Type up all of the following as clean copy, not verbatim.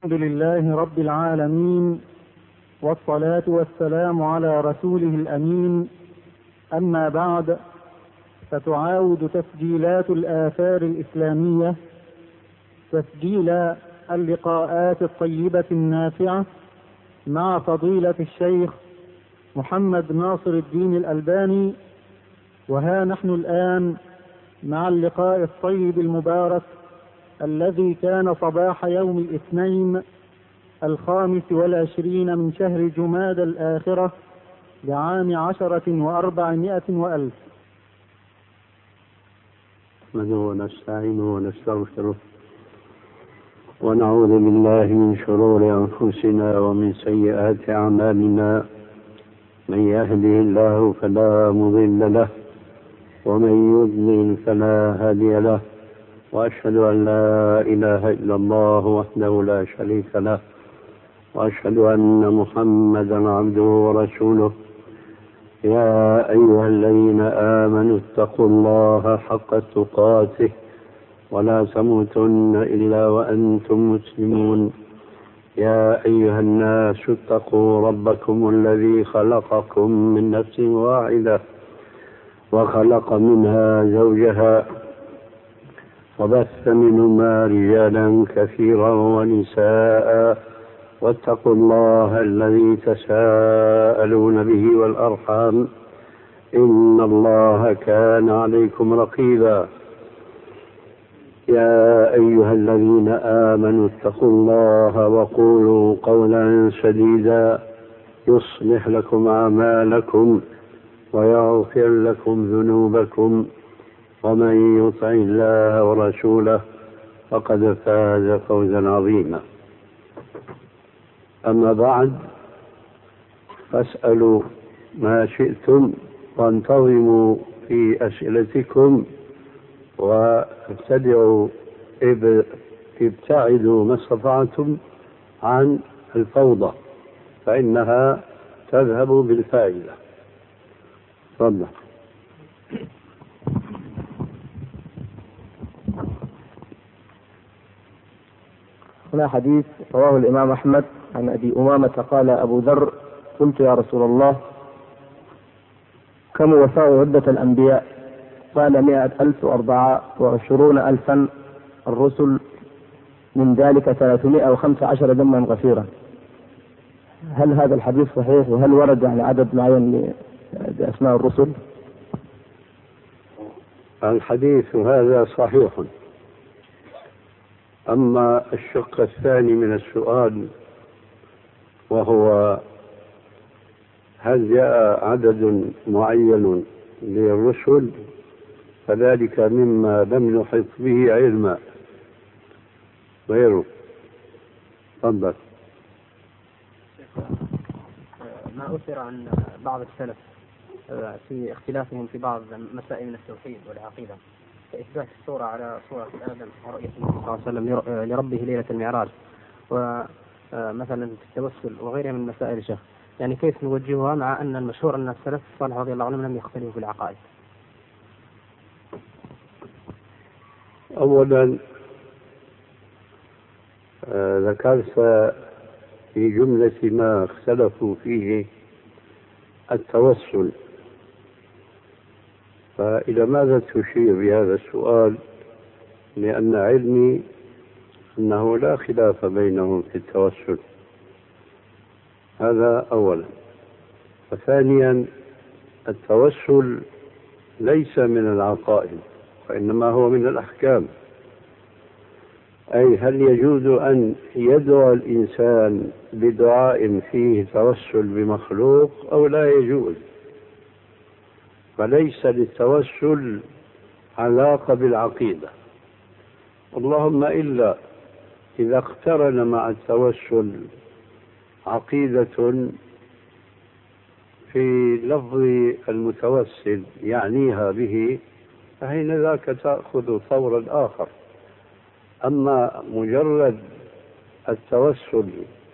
الحمد لله رب العالمين، والصلاة والسلام على رسوله الأمين. أما بعد، فتعاود تسجيلات الآثار الإسلامية تسجيل اللقاءات الطيبة النافعة مع فضيلة الشيخ محمد ناصر الدين الألباني. وها نحن الآن مع اللقاء الطيب المبارك الذي كان صباح يوم الاثنين 25 من شهر جمادى الآخرة لعام 10,400 نحمده ونستعينه ونستغفره ونعوذ بالله من شرور أنفسنا ومن سيئات أعمالنا. من يهده الله فلا مضل له ومن يضلل فلا هادي له، وأشهد أن لا إله إلا الله وحده لا شريك له، وأشهد أن محمدا عبده ورسوله. يا أيها الذين آمنوا اتقوا الله حق تقاته ولا تموتن إلا وأنتم مسلمون. يا أيها الناس اتقوا ربكم الذي خلقكم من نفس واحدة وخلق منها زوجها وبث منهما رجالا كثيرا ونساء، واتقوا الله الذي تساءلون به والأرحام إن الله كان عليكم رقيبا. يا أيها الذين آمنوا اتقوا الله وقولوا قولا سديدا يصلح لكم أعمالكم ويغفر لكم ذنوبكم، ومن يطع الله ورسوله فقد فاز فوزا عظيما. أما بعد، فاسألوا ما شئتم وانتظموا في أسئلتكم، وابتدعوا ابتعدوا ما استطعتم عن الفوضى فإنها تذهب بالفائدة. تفضل. هنا حديث رواه الإمام أحمد عن أبي أمامة قال أبو ذر: قلت يا رسول الله كم وفاء عدة الأنبياء؟ قال 100,024 الرسل، من ذلك 315 دما غفيرا. هل هذا الحديث صحيح؟ وهل ورد عن عدد معين لأسماء الرسل؟ الحديث هذا صحيح. أما الشق الثاني من السؤال، وهو هل جاء عدد معين للرسل، فذلك مما لم نحط به علما غيره. تفضل. ما أثر عن بعض السلف في اختلافهم في بعض مسائل من التوحيد والعقيدة، كإثبات الصورة على صورة آدم ورؤية النبي صلى الله عليه وسلم لربه ليلة المعراج، ومثلا في التوسل وغيرها من مسائل الشيخ، يعني كيف نوجهها مع أن المشهور أن السلف الصالح رضي الله عنهم لم يختلفوا في العقائد؟ أولا ذكرت في جملة ما اختلفوا فيه التوسل، فإلى ماذا تشير بهذا السؤال؟ لأن علمي أنه لا خلاف بينهم في التوسل، هذا أولا. وثانيا، التوسل ليس من العقائد وإنما هو من الأحكام. أي هل يجوز أن يدعو الإنسان بدعاء فيه توسل بمخلوق أو لا يجوز؟ فليس للتوسل علاقة بالعقيدة، اللهم إلا إذا اقترن مع التوسل عقيدة في لفظ المتوسل يعنيها به، فحين ذاك تأخذ طورا آخر. أما مجرد التوسل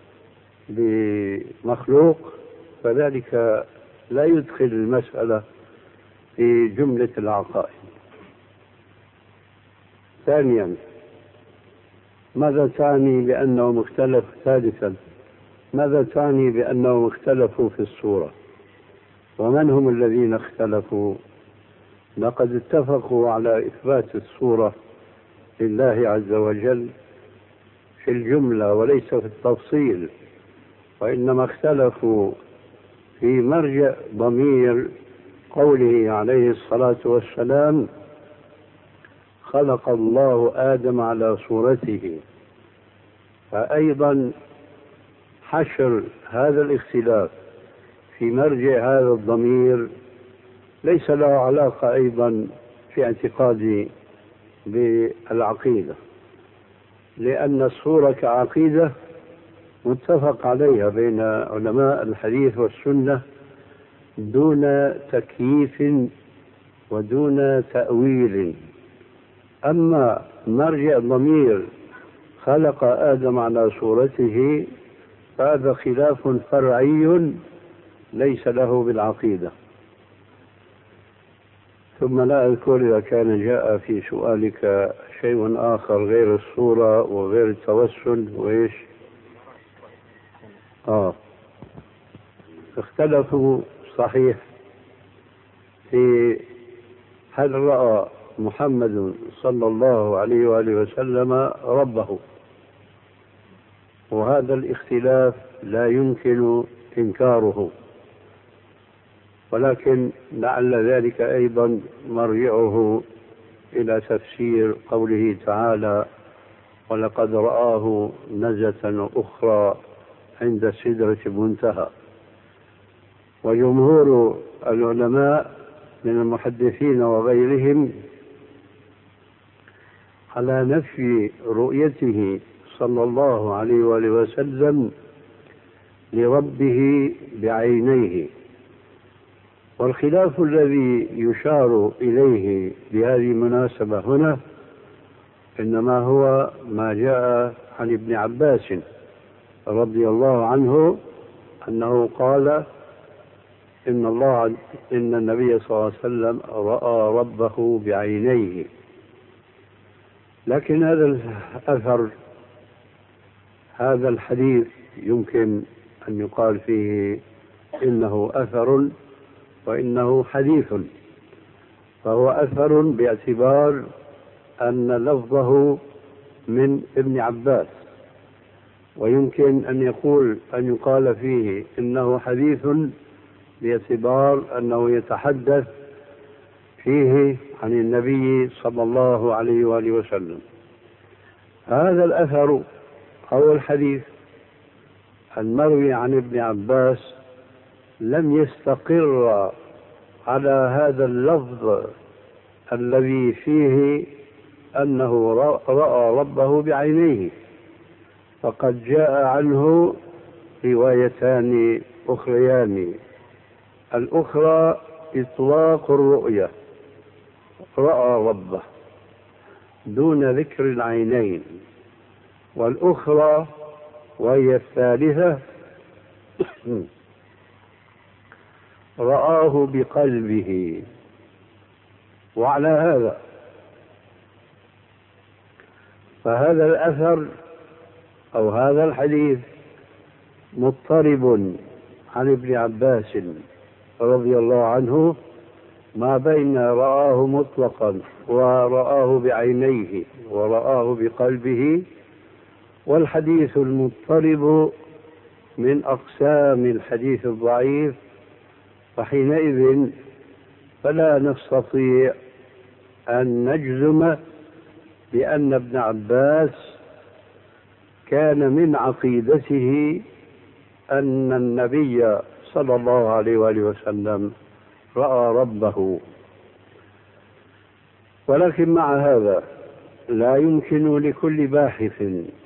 بمخلوق فذلك لا يدخل المسألة في جملة العقائد. ثانيا، ماذا تعني بأنهم اختلفوا؟ ثالثا، ماذا تعني بأنهم اختلفوا في الصورة؟ ومن هم الذين اختلفوا؟ لقد اتفقوا على إثبات الصورة لله عز وجل في الجملة وليس في التفصيل، وإنما اختلفوا في مرجع ضمير قوله عليه الصلاة والسلام: خلق الله آدم على صورته. فأيضا حشر هذا الاختلاف في مرجع هذا الضمير ليس له علاقة أيضا في اعتقادي بالعقيدة، لأن الصورة كعقيدة متفق عليها بين علماء الحديث والسنة دون تكييف ودون تأويل. أما مرجع الضمير خلق آدم على صورته فهذا خلاف فرعي ليس له بالعقيدة. ثم لا أذكر إذا كان جاء في سؤالك شيء آخر غير الصورة وغير التوسل وإيش؟ اختلفوا صحيح في هل رأى محمد صلى الله عليه وآله وسلم ربه، وهذا الاختلاف لا يمكن إنكاره، ولكن لعل ذلك أيضا مرجعه إلى تفسير قوله تعالى: ولقد رآه نزلة أخرى عند سدرة المنتهى. وجمهور العلماء من المحدثين وغيرهم على نفي رؤيته صلى الله عليه وآله وسلم لربه بعينيه. والخلاف الذي يشار إليه بهذه المناسبة هنا إنما هو ما جاء عن ابن عباس رضي الله عنه أنه قال: إن النبي صلى الله عليه وسلم رأى ربه بعينيه. لكن هذا الأثر، هذا الحديث يمكن أن يقال فيه إنه أثر وإنه حديث، فهو أثر باعتبار أن لفظه من ابن عباس، ويمكن أن يقال فيه إنه حديث باعتبار أنه يتحدث فيه عن النبي صلى الله عليه وآله وسلم. هذا الأثر أو الحديث المروي عن ابن عباس لم يستقر على هذا اللفظ الذي فيه أنه رأى ربه بعينيه، فقد جاء عنه روايتان أخريان: الأخرى إطلاق الرؤية، رأى ربه دون ذكر العينين، والأخرى وهي الثالثة رآه بقلبه. وعلى هذا فهذا الأثر أو هذا الحديث مضطرب عن ابن عباس رضي الله عنه ما بين رآه مطلقا ورآه بعينيه ورآه بقلبه، والحديث المضطرب من أقسام الحديث الضعيف، فحينئذ فلا نستطيع أن نجزم بأن ابن عباس كان من عقيدته أن النبي صلى الله عليه وآله وسلم رأى ربه. ولكن مع هذا لا يمكن لكل باحث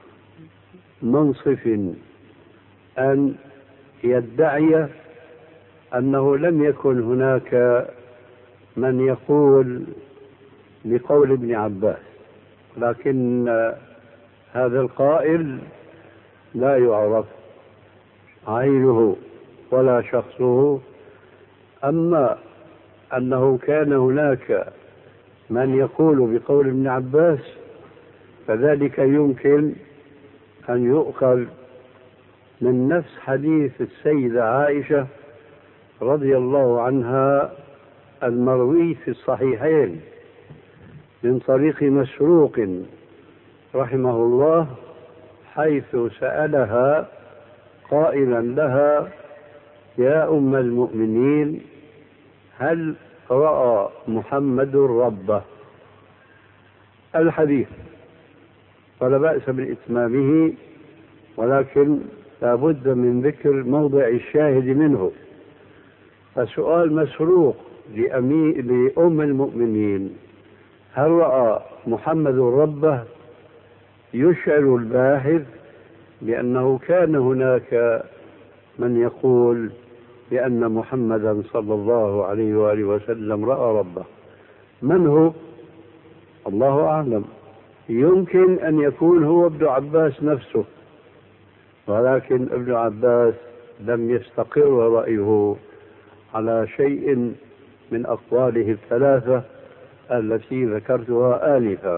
منصف أن يدعي أنه لم يكن هناك من يقول بقول ابن عباس، لكن هذا القائل لا يعرف عينه ولا شخصه. أما أنه كان هناك من يقول بقول ابن عباس فذلك يمكن أن يؤخذ من نفس حديث السيدة عائشة رضي الله عنها المروي في الصحيحين من طريق مسروق رحمه الله، حيث سألها قائلا لها: يا أم المؤمنين، هل رأى محمد ربه؟ الحديث، ولا بأس بإتمامه، ولكن لا بد من ذكر موضع الشاهد منه. فسؤال مسروق لأم المؤمنين: هل رأى محمد ربه؟ يشعر الباحث بأنه كان هناك من يقول بأن محمدا صلى الله عليه وآله وسلم رأى ربه. من هو؟ الله أعلم. يمكن أن يكون هو ابن عباس نفسه، ولكن ابن عباس لم يستقر رأيه على شيء من أقواله الثلاثة التي ذكرتها آنفا.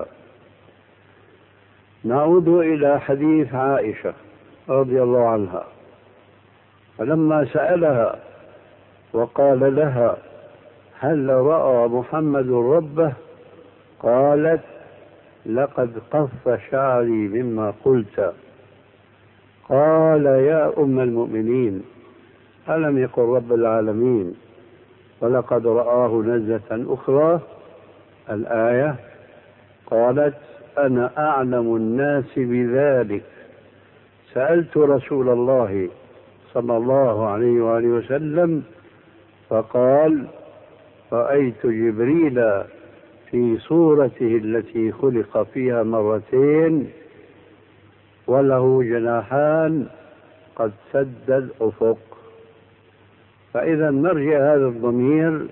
نعود إلى حديث عائشة رضي الله عنها، فلما سألها وقال لها: هل رأى محمد ربه؟ قالت: لقد قص شعري مما قلت. قال: يا أم المؤمنين، ألم يقل رب العالمين ولقد رآه نزلة أخرى؟ الآية. قالت: أنا أعلم الناس بذلك، سألت رسول الله صلى الله عليه وآله وسلم فقال: رأيت جبريل في صورته التي خلق فيها مرتين وله جناحان قد سد الأفق. فإذا نرجع هذا الضمير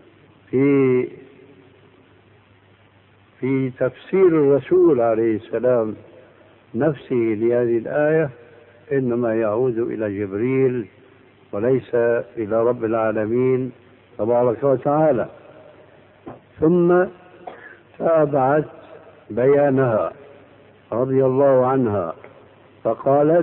في تفسير الرسول عليه السلام نفسه لهذه الآية إنما يعود إلى جبريل وليس إلى رب العالمين تبارك وتعالى. ثم تابعت بيانها رضي الله عنها فقالت: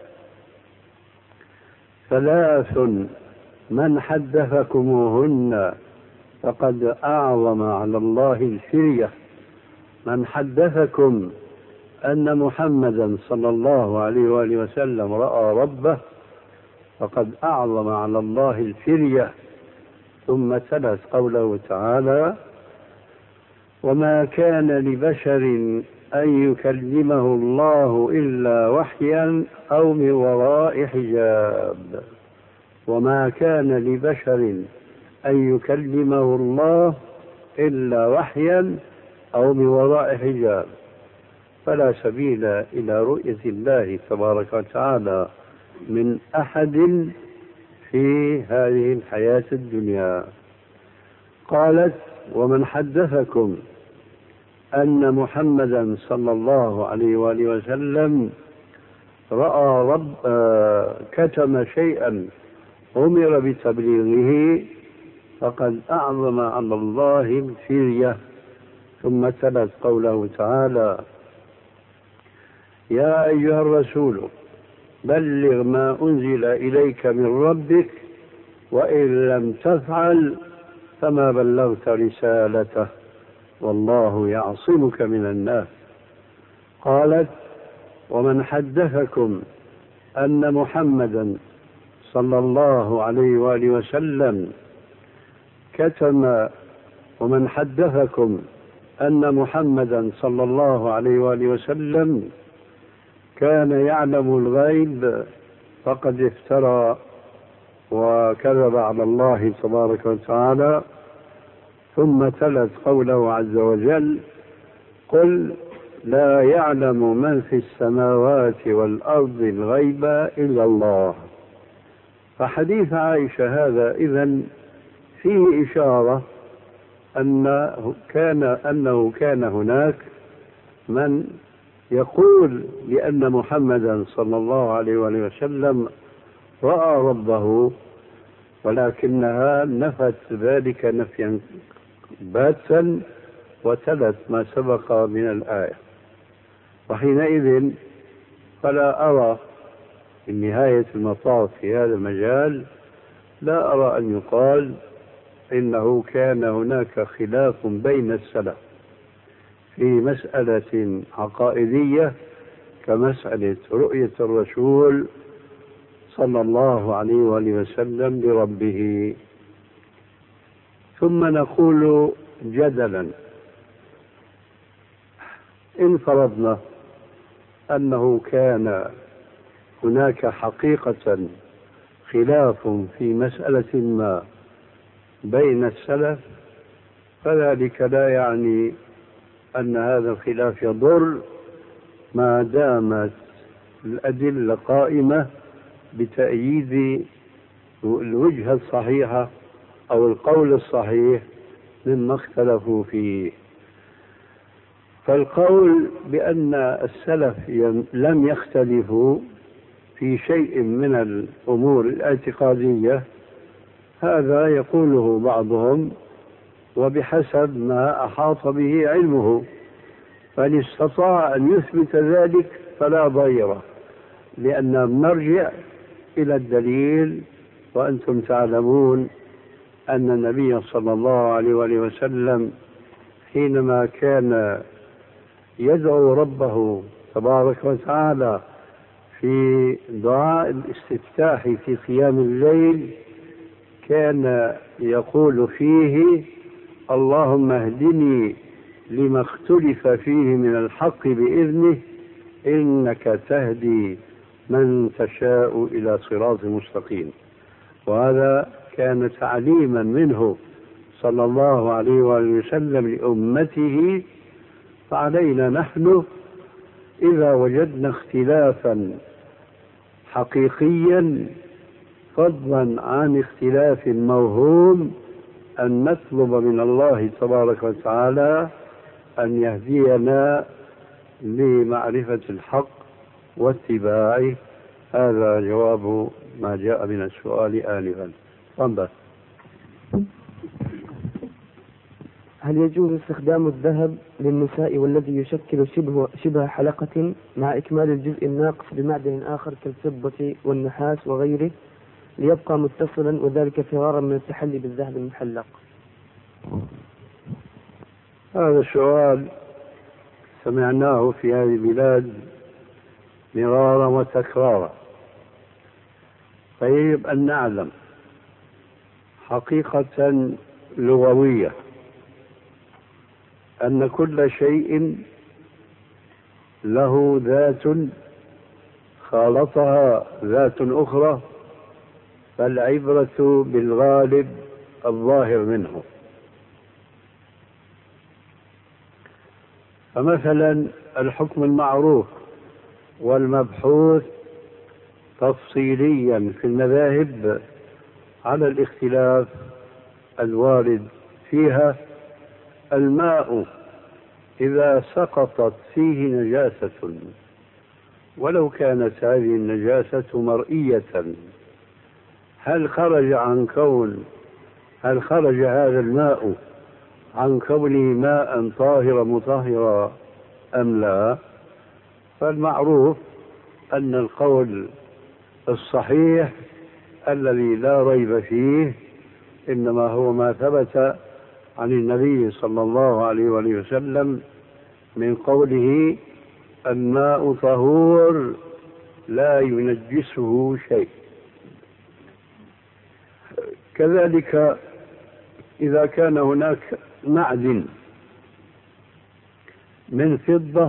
ثلاث من حدثكموهن فقد أعظم على الله الفرية. من حدثكم أن محمدا صلى الله عليه وآله وسلم رأى ربه فقد أعظم على الله الفرية. ثم تلت قوله تعالى: وما كان لبشر أن يكلمه الله إلا وحيا أو من وراء حجاب. وما كان لبشر أن يكلمه الله إلا وحيا أو من وراء حجاب، فلا سبيل إلى رؤية الله تبارك وتعالى من أحد في هذه الحياة الدنيا. قالت: ومن حدثكم أن محمدا صلى الله عليه وآله وسلم رأى كتم شيئا أمر بتبليغه فقد أعظم على الله الفرية. ثم تلت قوله تعالى: يا أيها الرسول بلغ ما أنزل إليك من ربك وإن لم تفعل فما بلغت رسالته والله يعصمك من الناس. قالت: ومن حدثكم أن محمدا صلى الله عليه وآله وسلم كتم ومن حدثكم أن محمدا صلى الله عليه وآله وسلم كان يعلم الغيب فقد افترى وكذب على الله تبارك وتعالى. ثم تلت قوله عز وجل: قل لا يعلم من في السماوات والأرض الغيب إلا الله. فحديث عائشة هذا إذن فيه إشارة أنه كان هناك من يقول بأن محمدا صلى الله عليه وسلم رأى ربه، ولكنها نفت ذلك نفيا باتا وتلت ما سبق من الآية. وحينئذ فلا أرى في نهاية المطاف في هذا المجال لا أرى أن يقال إنه كان هناك خلاف بين السلف في مسألة عقائدية كمسألة رؤية الرسول صلى الله عليه وآله وسلم لربه. ثم نقول جدلا إن فرضنا أنه كان هناك حقيقة خلاف في مسألة ما بين السلف، فذلك لا يعني أن هذا الخلاف يضر ما دامت الأدلة قائمة بتأييد الوجهة الصحيحة أو القول الصحيح مما اختلفوا فيه. فالقول بأن السلف لم يختلفوا في شيء من الأمور الاعتقادية هذا يقوله بعضهم وبحسب ما أحاط به علمه، فإن استطاع أن يثبت ذلك فلا ضير، لأننا نرجع إلى الدليل. وأنتم تعلمون أن النبي صلى الله عليه وسلم حينما كان يدعو ربه تبارك وتعالى في دعاء الاستفتاح في قيام الليل كان يقول فيه: اللهم اهدني لما اختلف فيه من الحق بإذنه إنك تهدي من تشاء إلى صراط مستقيم. وهذا كان تعليما منه صلى الله عليه وسلم لأمته. فعلينا نحن إذا وجدنا اختلافا حقيقيا فضلا عن اختلاف موهوم أن نطلب من الله تبارك وتعالى أن يهدينا لمعرفة الحق واتباعه. هذا جواب ما جاء من السؤال آنفا. تفضل. هل يجوز استخدام الذهب للنساء والذي يشكل شبه حلقة مع إكمال الجزء الناقص بمعدن آخر كالفضة والنحاس وغيره ليبقى متصلا، وذلك فرارا من التحلي بالذهب المحلق؟ هذا السؤال سمعناه في هذه البلاد مرارا وتكرارا، فيجب أن نعلم حقيقة لغوية أن كل شيء له ذات خالطها ذات أخرى، فالعبرة بالغالب الظاهر منه. فمثلا الحكم المعروف والمبحوث تفصيليا في المذاهب على الاختلاف الوارد فيها: الماء إذا سقطت فيه نجاسة ولو كانت هذه النجاسة مرئية، هل خرج هذا الماء عن كونه ماء طاهرا مطهرا أم لا؟ فالمعروف أن القول الصحيح الذي لا ريب فيه إنما هو ما ثبت عن النبي صلى الله عليه وسلم من قوله: الماء طهور لا ينجسه شيء. كذلك إذا كان هناك معدن من فضة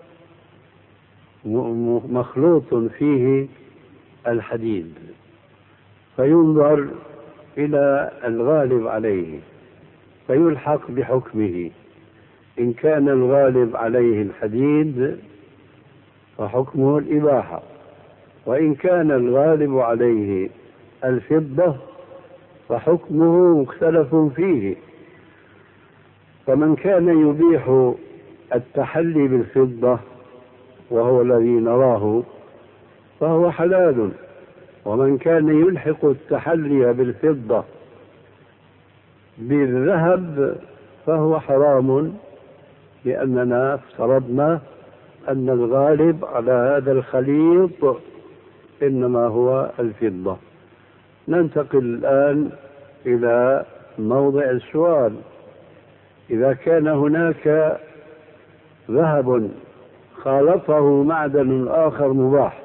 مخلوط فيه الحديد، فينظر إلى الغالب عليه فيلحق بحكمه. إن كان الغالب عليه الحديد فحكمه الإباحة، وإن كان الغالب عليه الفضة فحكمه مختلف فيه. فمن كان يبيح التحلي بالفضة وهو الذي نراه فهو حلال، ومن كان يلحق التحلي بالفضة بالذهب فهو حرام، لأننا افترضنا أن الغالب على هذا الخليط إنما هو الفضة. ننتقل الآن إلى موضع السؤال. إذا كان هناك ذهب خالطه معدن آخر مباح،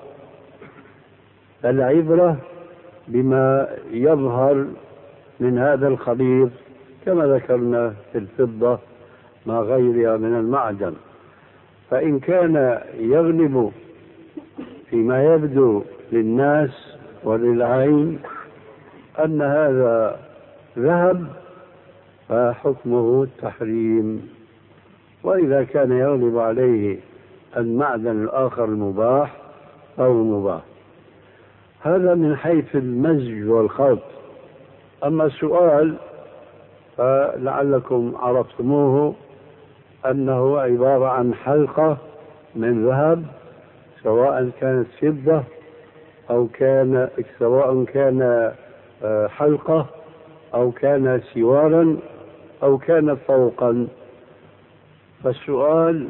العبرة بما يظهر من هذا الخليط كما ذكرنا في الفضة مع غيرها من المعدن. فإن كان يغلب فيما يبدو للناس وللعين أن هذا ذهب فحكمه التحريم، وإذا كان يغلب عليه المعدن الآخر المباح أو المباح. هذا من حيث المزج والخلط. أما السؤال فلعلكم عرفتموه أنه عبارة عن حلقة من ذهب، سواء كانت فضة أو سواء كان حلقة أو كان سوارا أو كان طوقا. فالسؤال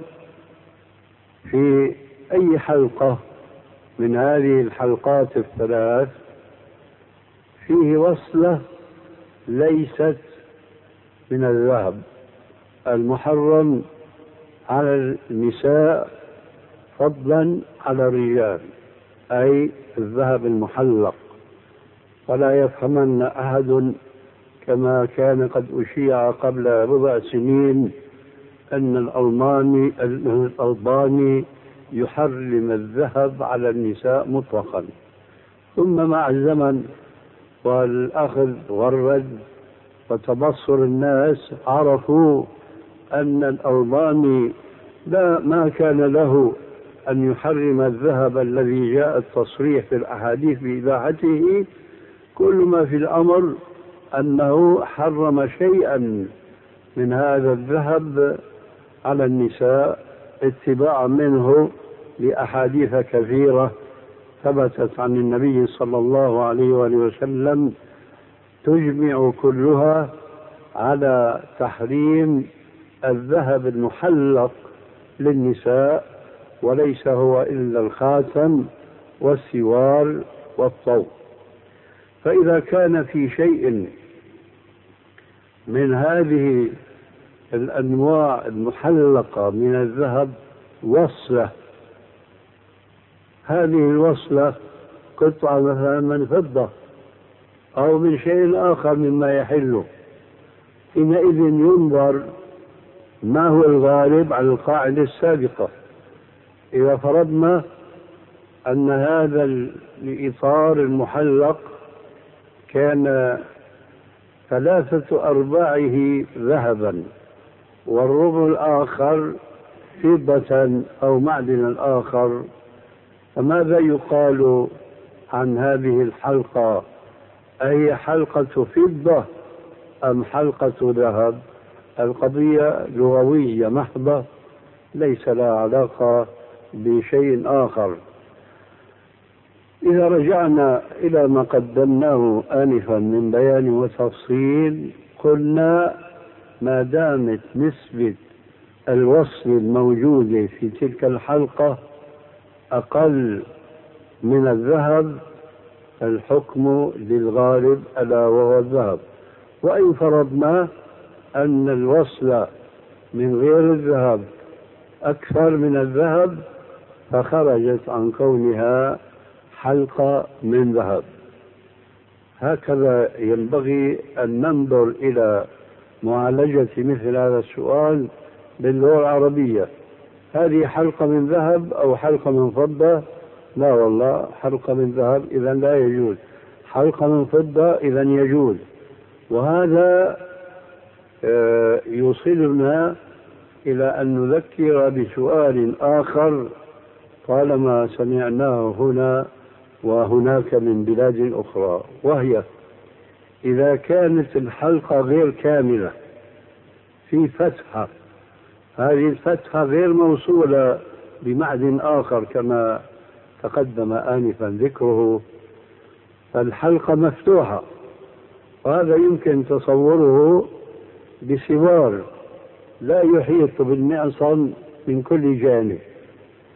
في أي حلقة من هذه الحلقات الثلاث فيه وصلة ليست من الذهب المحرم على النساء فضلا على الرجال، أي الذهب المحلق. فلا يفهمن أحد كما كان قد أشيع قبل بضع سنين أن الألباني يحرم الذهب على النساء مطلقا، ثم مع الزمن والأخذ والرد وتبصر الناس عرفوا أن الألباني ما كان له أن يحرم الذهب الذي جاء التصريح في الأحاديث بإباحته. كل ما في الأمر أنه حرم شيئا من هذا الذهب على النساء اتباعا منه لأحاديث كثيرة ثبتت عن النبي صلى الله عليه وآله وسلم تجمع كلها على تحريم الذهب المحلق للنساء، وليس هو إلا الخاتم والسوار والطوق. فإذا كان في شيء من هذه الأنواع المحلقة من الذهب وصلة، هذه الوصلة قطعة مثلا من فضة أو من شيء آخر مما يحله، حينئذ ينظر ما هو الغالب على القاعدة السابقة. إذا فرضنا أن هذا الإطار المحلق كان 3/4 ذهبا والربع الآخر فضة أو معدن آخر، فماذا يقال عن هذه الحلقة؟ أي حلقة فضة أم حلقة ذهب؟ القضية لغوية محضة ليس لها علاقة بشيء آخر. إذا رجعنا إلى ما قدمناه آنفا من بيان وتفصيل، قلنا ما دامت نسبة الوصل الموجودة في تلك الحلقة أقل من الذهب الحكم للغالب ألا وهو الذهب. وإن فرضنا أن الوصل من غير الذهب أكثر من الذهب فخرجت عن كونها حلقة من ذهب. هكذا ينبغي أن ننظر إلى معالجة مثل هذا السؤال باللغة العربية. هذه حلقة من ذهب أو حلقة من فضة؟ لا والله، حلقة من ذهب إذن لا يجوز، حلقة من فضة إذن يجوز. وهذا يوصلنا إلى أن نذكر بسؤال آخر طالما سمعناه هنا وهناك من بلاد أخرى، وهي إذا كانت الحلقة غير كاملة في فتحة، هذه الفتحة غير موصولة بمعدن آخر كما تقدم آنفا ذكره، فالحلقة مفتوحة، وهذا يمكن تصوره بسوار لا يحيط بالمعصم من كل جانب،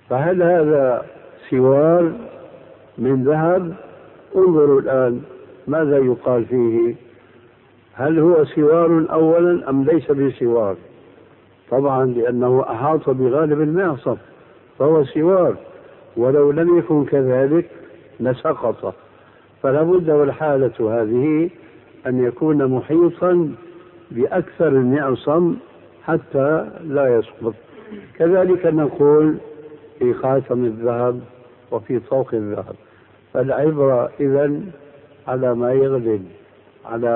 فهل هذا سوار من ذهب؟ انظروا الآن ماذا يقال فيه، هل هو سوار أولا أم ليس بسوار؟ طبعا لأنه أحاط بغالب المعصم فهو سوار، ولو لم يكن كذلك لسقط. فلا بد والحالة هذه أن يكون محيطا بأكثر المعصم حتى لا يسقط. كذلك نقول في خاتم الذهب وفي طوق الذهب. فالعبرة إذن على ما يغلب على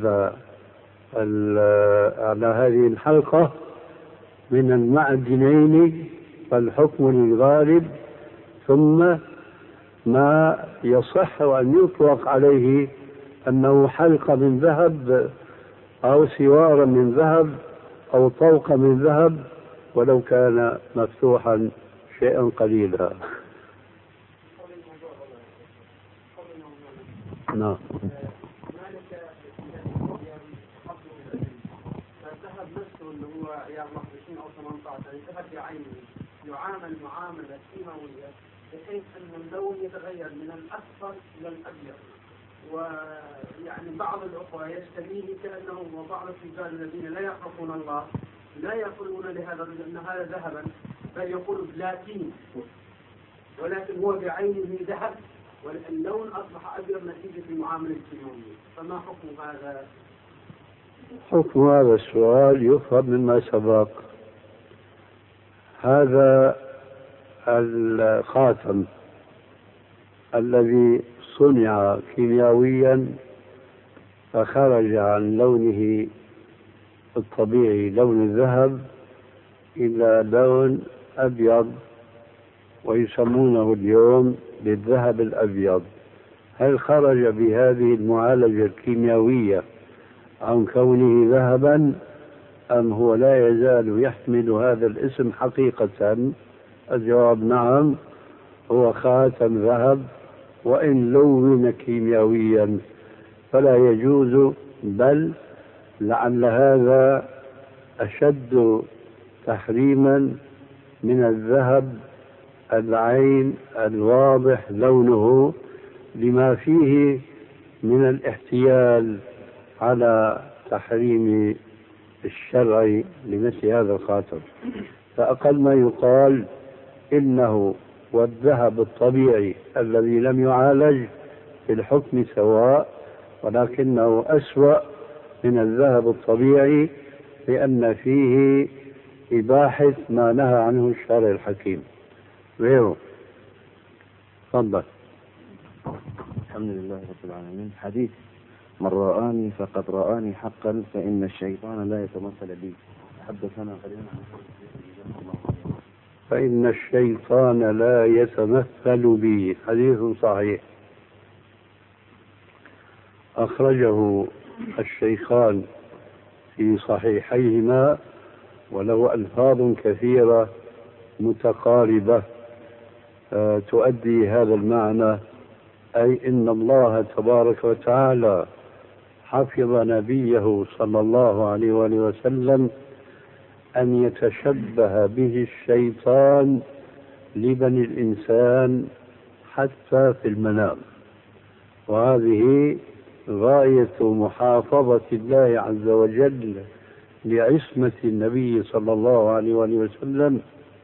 هذه الحلقة من المعدنين، فالحكم للغالب، ثم ما يصح أن يطلق عليه أنه حلقة من ذهب أو سوار من ذهب أو طوق من ذهب ولو كان مفتوحا شيئا قليلا. نعم. فالذهب نفسه اللي هو يا 21 أو 18 الذهب بعينه يعامل معاملة كيماوية بحيث أن اللون يتغير من الأصفر إلى الأبيض، ويعني بعض الأخوة يشتريه كأنه وبعض التجار الذين لا يخافون الله لا يقولون لهذا أن هذا ذهبا، بل يقول بلاتين، ولكن هو بعينه ذهب واللون أصبح أبيض نتيجة المعاملة الكيماوية. فما حكم هذا؟ حكم هذا السؤال يفهم مما سبق. هذا الخاتم الذي صنع كيميائيا فخرج عن لونه الطبيعي لون الذهب إلى لون أبيض ويسمونه اليوم بالذهب الأبيض، هل خرج بهذه المعالجة الكيميائية عن كونه ذهبا أم هو لا يزال يحمل هذا الاسم حقيقة؟ الجواب نعم، هو خاتم ذهب وإن لون كيميائيا فلا يجوز، بل لعل هذا أشد تحريما من الذهب العين الواضح لونه لما فيه من الاحتيال على تحريم الشرع لمثل هذا الخاتم. فأقل ما يقال إنه والذهب الطبيعي الذي لم يعالج في الحكم سواء، ولكنه أسوأ من الذهب الطبيعي لأن فيه إباحة ما نهى عنه الشرع الحكيم. غيره تفضل. الحمد لله رب العالمين. حديث من رآني فقد رآني حقا فإن الشيطان لا يتمثل بي. حدثنا قليلا فإن الشيطان لا يتمثل بي، حديث صحيح أخرجه الشيخان في صحيحيهما وله ألفاظ كثيرة متقاربة تؤدي هذا المعنى، أي إن الله تبارك وتعالى حفظ نبيه صلى الله عليه وآله وسلم أن يتشبه به الشيطان لبني الإنسان حتى في المنام، وهذه غاية محافظة الله عز وجل لعصمة النبي صلى الله عليه وآله وسلم،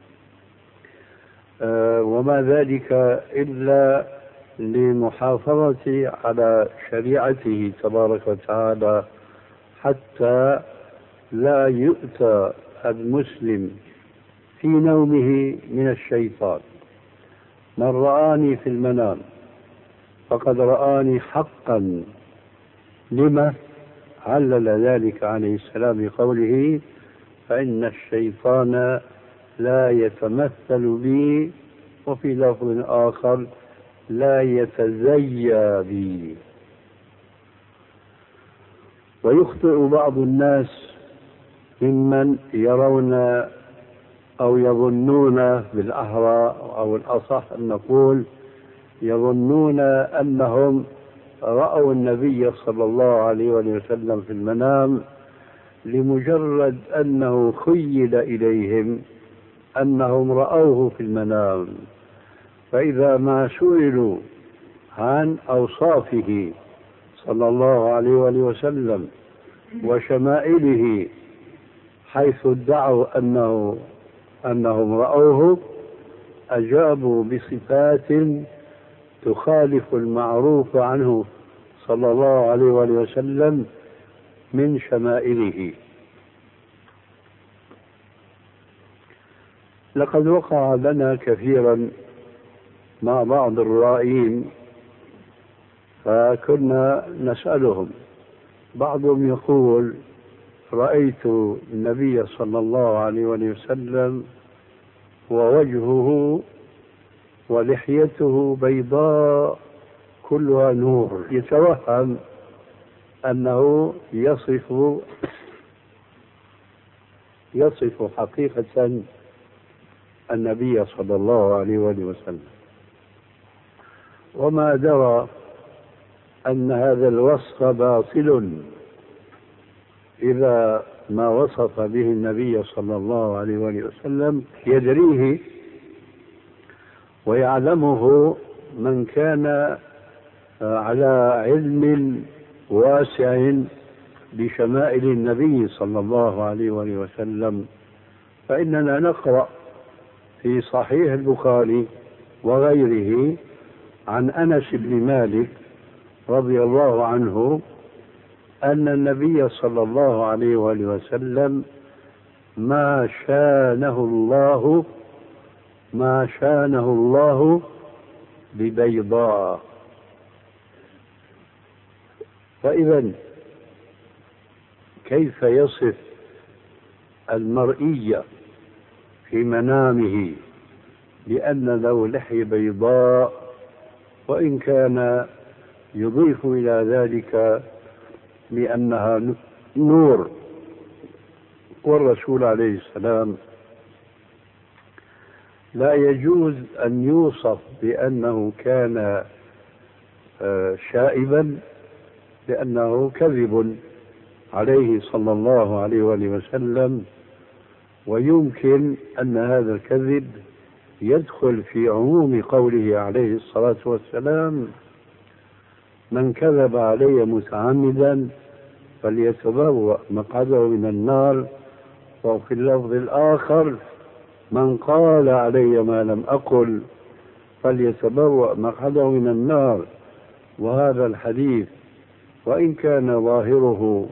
وما ذلك إلا لمحافظة على شريعته تبارك وتعالى حتى لا يؤتى المسلم في نومه من الشيطان. من رآني في المنام فقد رآني حقا، لما علل ذلك عليه السلام بقوله فإن الشيطان لا يتمثل بي، وفي لفظ آخر لا يتزيى بي. ويخطئ بعض الناس ممن يرون أو يظنون بالأحرى أو الأصح أن نقول يظنون أنهم رأوا النبي صلى الله عليه وسلم في المنام لمجرد أنه خيل إليهم أنهم رأوه في المنام، فإذا ما سئلوا عن أوصافه صلى الله عليه وآله وسلم وشمائله حيث ادعوا أنهم رأوه، أجابوا بصفات تخالف المعروف عنه صلى الله عليه وآله وسلم من شمائله. لقد وقع لنا كثيرا مع بعض الرائين، فكنا نسألهم، بعضهم يقول: رأيت النبي صلى الله عليه وسلم ووجهه ولحيته بيضاء كلها نور، يتوهم أنه يصف حقيقة النبي صلى الله عليه وسلم، وما درى أن هذا الوصف باطل إذا ما وصف به النبي صلى الله عليه وسلم يدريه ويعلمه من كان على علم واسع بشمائل النبي صلى الله عليه وسلم. فإننا نقرأ في صحيح البخاري وغيره عن أنس بن مالك رضي الله عنه أن النبي صلى الله عليه وسلم ما شانه الله ببيضاء. فإذا كيف يصف المرئي في منامه بأن له لحية بيضاء، وإن كان يضيف إلى ذلك لأنها نور؟ والرسول عليه السلام لا يجوز أن يوصف بأنه كان شائبا، لأنه كذب عليه صلى الله عليه وسلم، ويمكن أن هذا الكذب يدخل في عموم قوله عليه الصلاة والسلام: من كذب علي متعمدا فليتبوأ مقعده من النار. وفي اللفظ الآخر: من قال علي ما لم أقل فليتبوأ مقعده من النار. وهذا الحديث وإن كان ظاهره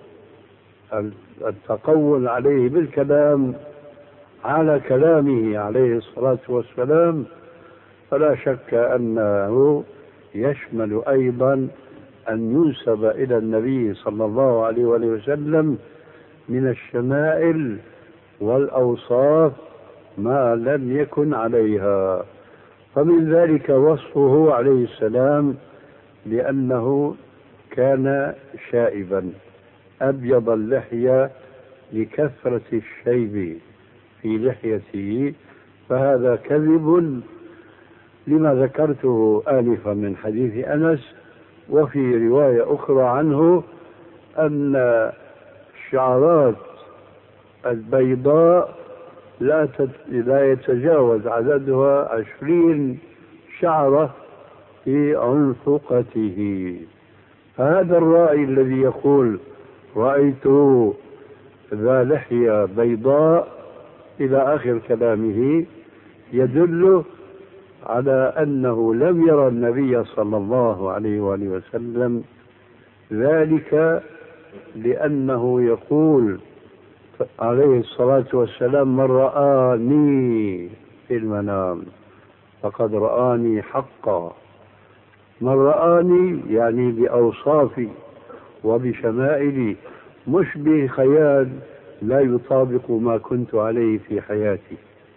التقول عليه بالكلام على كلامه عليه الصلاة والسلام، فلا شك أنه يشمل أيضا أن ينسب إلى النبي صلى الله عليه وسلم من الشمائل والأوصاف ما لم يكن عليها. فمن ذلك وصفه عليه السلام لأنه كان شائبا أبيض اللحية لكثرة الشيب في لحيته، فهذا كذب لما ذكرته آنفا من حديث أنس. وفي رواية أخرى عنه أن الشعرات البيضاء لا يتجاوز عددها 20 شعرة في عنفقته. فهذا الرائي الذي يقول رأيته ذا لحية بيضاء إلى آخر كلامه يدل على أنه لم يرى النبي صلى الله عليه وسلم ذلك، لأنه يقول عليه الصلاة والسلام: من رآني في المنام فقد رآني حقا. من رآني يعني بأوصافي وبشمائلي، مش بخيال لا يطابق ما كنت عليه في حياتي.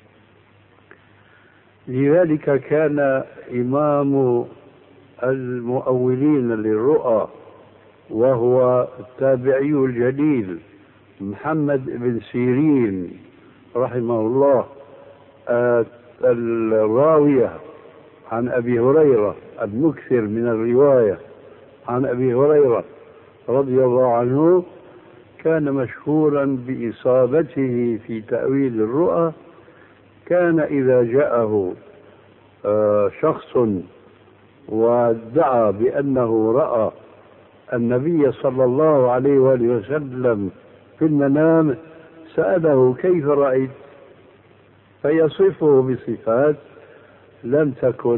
لذلك كان إمام المؤولين للرؤى وهو التابعي الجليل محمد بن سيرين رحمه الله الراوية عن أبي هريرة، المكثر من الرواية عن أبي هريرة رضي الله عنه، كان مشهورا بإصابته في تأويل الرؤى كان إذا جاءه شخص وادعى بأنه رأى النبي صلى الله عليه وآله وسلم في المنام سأله كيف رأيت؟ فيصفه بصفات لم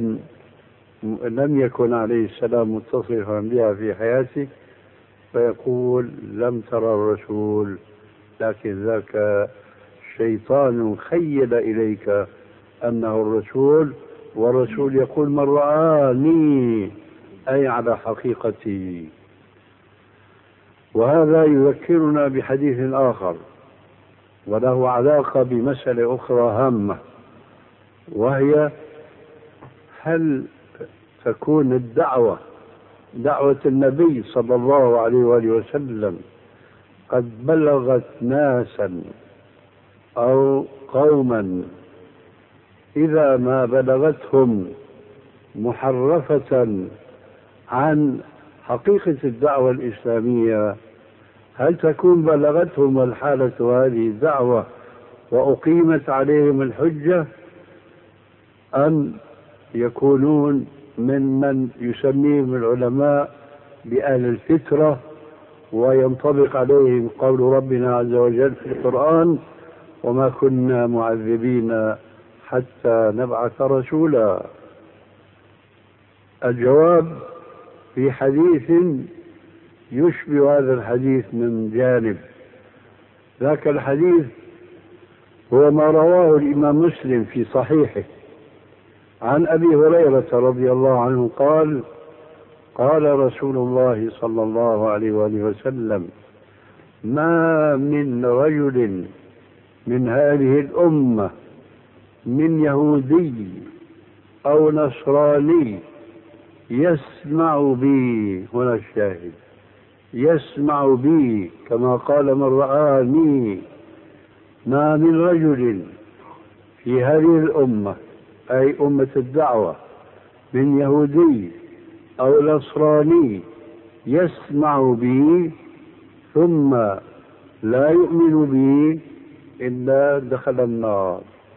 يكن عليه السلام متصفا بها في حياته، فيقول لم ترى الرسول، لكن ذاك شيطان خيل إليك أنه الرسول، والرسول يقول من رآني أي على حقيقتي. وهذا يذكرنا بحديث آخر وله علاقة بمسألة أخرى هامة، وهي هل تكون دعوة النبي صلى الله عليه وآله وسلم قد بلغت ناسا أو قوما إذا ما بلغتهم محرفة عن حقيقة الدعوة الإسلامية، هل تكون بلغتهم الحالة هذه الدعوة وأقيمت عليهم الحجة، أم يكونون من يسميهم العلماء بأهل الفترة وينطبق عليهم قول ربنا عز وجل في القرآن وما كنا معذبين حتى نبعث رسولا؟ الجواب في حديث يشبه هذا الحديث من جانب. ذاك الحديث هو ما رواه الإمام مسلم في صحيحه عن أبي هريرة رضي الله عنه قال قال رسول الله صلى الله عليه وآله وسلم ما من رجل من هذه الأمة من يهودي أو نصراني يسمع بي، هنا الشاهد، يسمع بي كما قال من رآني، ما من رجل في هذه الأمة أي أمة الدعوة من يهودي أو نصراني يسمع بي ثم لا يؤمن بي إلا دخل النار.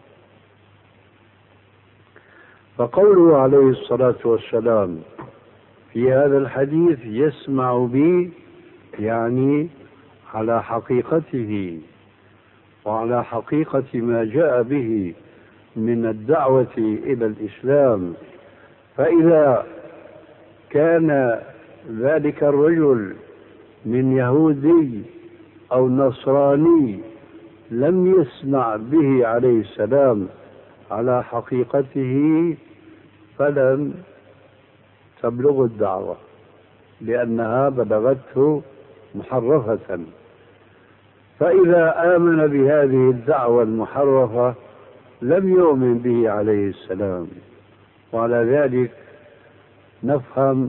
فقوله عليه الصلاة والسلام في هذا الحديث يسمع بي يعني على حقيقته وعلى حقيقة ما جاء به من الدعوة إلى الإسلام. فإذا كان ذلك الرجل من يهودي أو نصراني لم يسمع به عليه السلام على حقيقته فلم تبلغ الدعوة لأنها بلغته محرفة. فإذا آمن بهذه الدعوة المحرفة لم يؤمن به عليه السلام. وعلى ذلك نفهم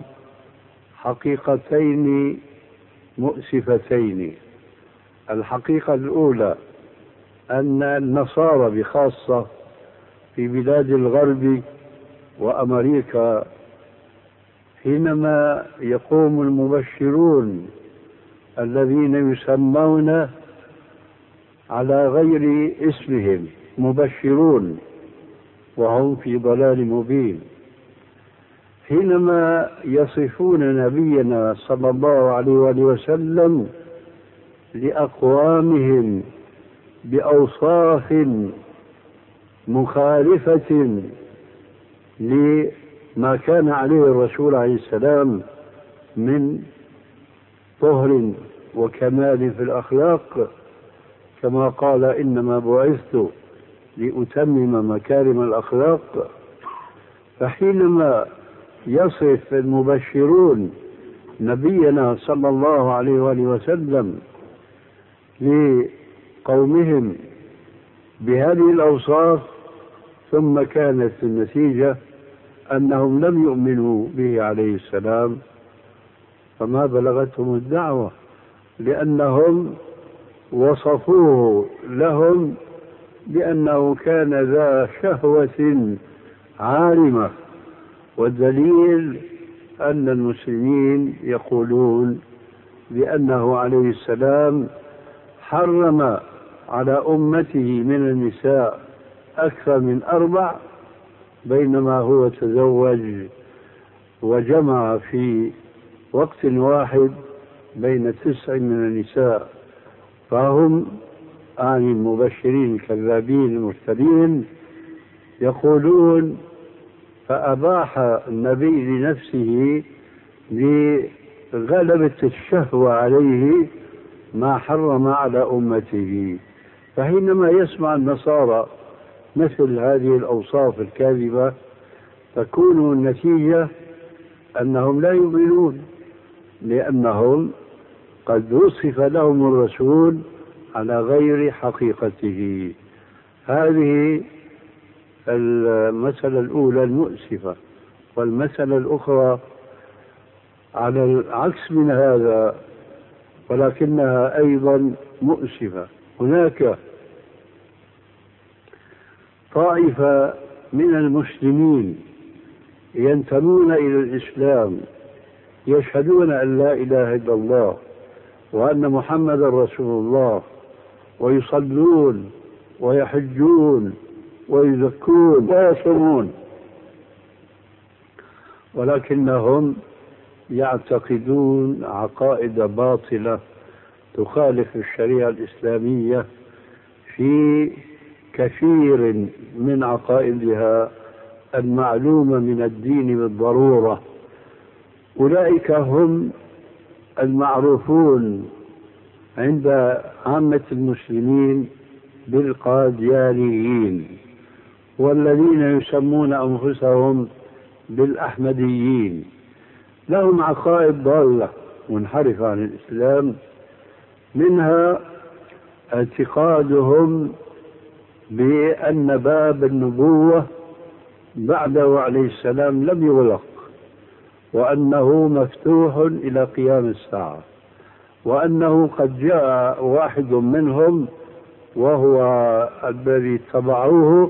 حقيقتين مؤسفتين. الحقيقة الأولى أن النصارى بخاصة في بلاد الغرب وأمريكا حينما يقوم المبشرون الذين يسمون على غير اسمهم مبشرون وهم في ضلال مبين، حينما يصفون نبينا صلى الله عليه وسلم لأقوامهم بأوصاف مخالفة لما كان عليه الرسول عليه السلام من طهر وكمال في الأخلاق، كما قال إنما بعثت لأتمم مكارم الأخلاق. فحينما يصف المبشرون نبينا صلى الله عليه وسلم لقومهم بهذه الأوصاف ثم كانت النتيجة أنهم لم يؤمنوا به عليه السلام فما بلغتهم الدعوة، لأنهم وصفوه لهم بأنه كان ذا شهوة عارمة. والدليل أن المسلمين يقولون بأنه عليه السلام حرم على أمته من النساء أكثر من 4، بينما هو تزوج وجمع في وقت واحد بين 9 من النساء. فهم المبشرين الكذابين المرسلين يقولون: فأباح النبي لنفسه لغلبة الشهوة عليه ما حرم على أمته. فحينما يسمع النصارى مثل هذه الأوصاف الكاذبة تكون النتيجة أنهم لا يؤمنون، لأنهم قد وصف لهم الرسول على غير حقيقته. هذه المسألة الأولى المؤسفة. والمسألة الأخرى على العكس من هذا ولكنها أيضا مؤسفة. هناك طائفة من المسلمين ينتمون إلى الإسلام، يشهدون أن لا إله إلا الله وأن محمد رسول الله، ويصلون ويحجون ويزكون ويصومون، ولكنهم يعتقدون عقائد باطلة تخالف الشريعة الإسلامية في كثير من عقائدها المعلومة من الدين بالضرورة. أولئك هم المعروفون عند عامة المسلمين بالقاديانيين، والذين يسمون أنفسهم بالأحمديين. لهم عقائد ضالة منحرفة عن الإسلام، منها اعتقادهم بأن باب النبوة بعده عليه السلام لم يغلق، وأنه مفتوح إلى قيام الساعة، وأنه قد جاء واحد منهم وهو الذي اتبعوه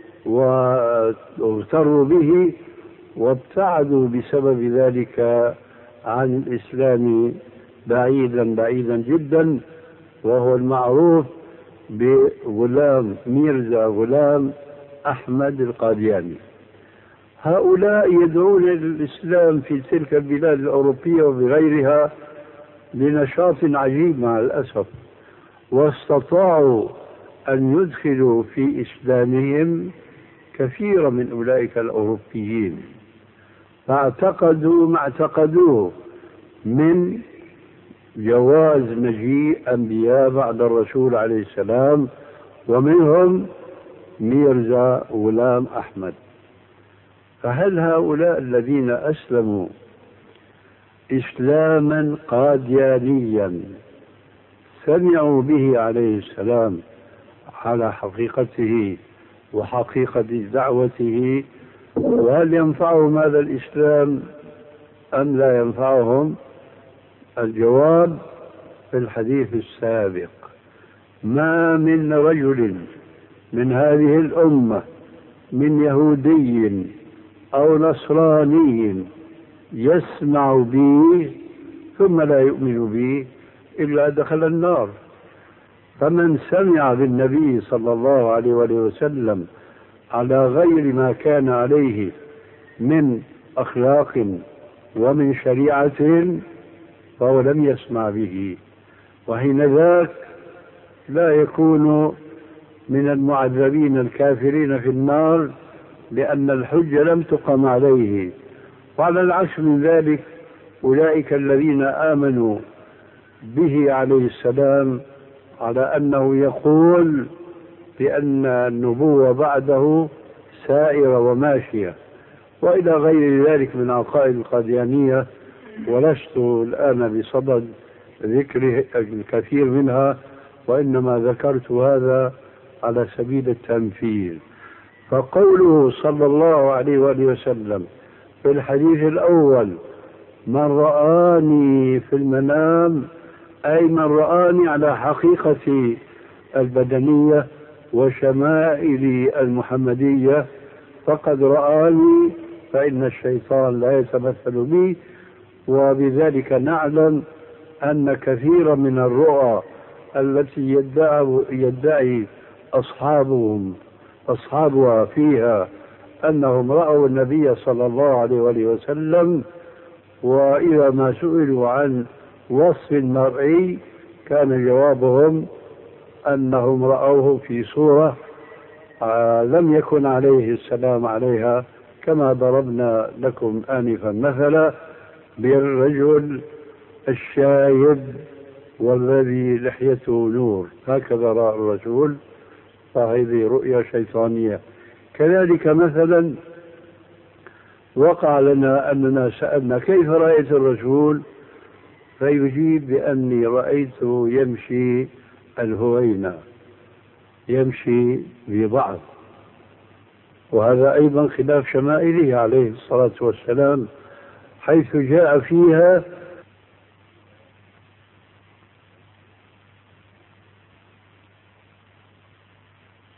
واغتروا به وابتعدوا بسبب ذلك عن الإسلام بعيدا بعيدا جدا، وهو المعروف بغلام ميرزا غلام أحمد القادياني. هؤلاء يدعون إلى الإسلام في تلك البلاد الأوروبية وبغيرها بنشاط عجيب مع الأسف، واستطاعوا أن يدخلوا في إسلامهم كثير من أولئك الأوروبيين، فاعتقدوا ما اعتقدوه من جواز مجيء أنبياء بعد الرسول عليه السلام، ومنهم ميرزا غلام أحمد. فهل هؤلاء الذين أسلموا إسلاما قاديانيا سمعوا به عليه السلام على حقيقته وحقيقة دعوته، وهل ينفعهم هذا الإسلام أم لا ينفعهم؟ الجواب في الحديث السابق: ما من رجل من هذه الأمة من يهودي أو نصراني يسمع بي ثم لا يؤمن بي إلا دخل النار. فمن سمع بالنبي صلى الله عليه وسلم على غير ما كان عليه من أخلاق ومن شريعة فهو لم يسمع به، وحين ذاك لا يكون من المعذبين الكافرين في النار، لأن الحجة لم تقم عليه. وعلى العكس من ذلك أولئك الذين آمنوا به عليه السلام على أنه يقول بأن النبوة بعده سائرة وماشية وإلى غير ذلك من عقائد القاديانية، ولست الآن بصدد ذكر الكثير منها، وإنما ذكرت هذا على سبيل التمثيل. فقوله صلى الله عليه وآله وسلم في الحديث الأول: من رآني في المنام، أي من رآني على حقيقة البدنية وشمائل المحمدية فقد رآني، فإن الشيطان لا يتمثل بي. وبذلك نعلم أن كثيرا من الرؤى التي يدعي أصحابهم أصحابها فيها أنهم رأوا النبي صلى الله عليه وآله وسلم، وإذا ما سئلوا عن وصف مرئي كان جوابهم أنهم رأوه في صورة لم يكن عليه السلام عليها، كما ضربنا لكم آنفا مثلا بالرجل الشايب والذي لحيته نور، هكذا رأى الرسول، فهذه رؤيا شيطانية. كذلك مثلا وقع لنا أننا سألنا كيف رأيت الرسول، فيجيب بأني رأيته يمشي الهوينة، يمشي ببعض، وهذا أيضا خلاف شمائله عليه الصلاة والسلام، حيث جاء فيها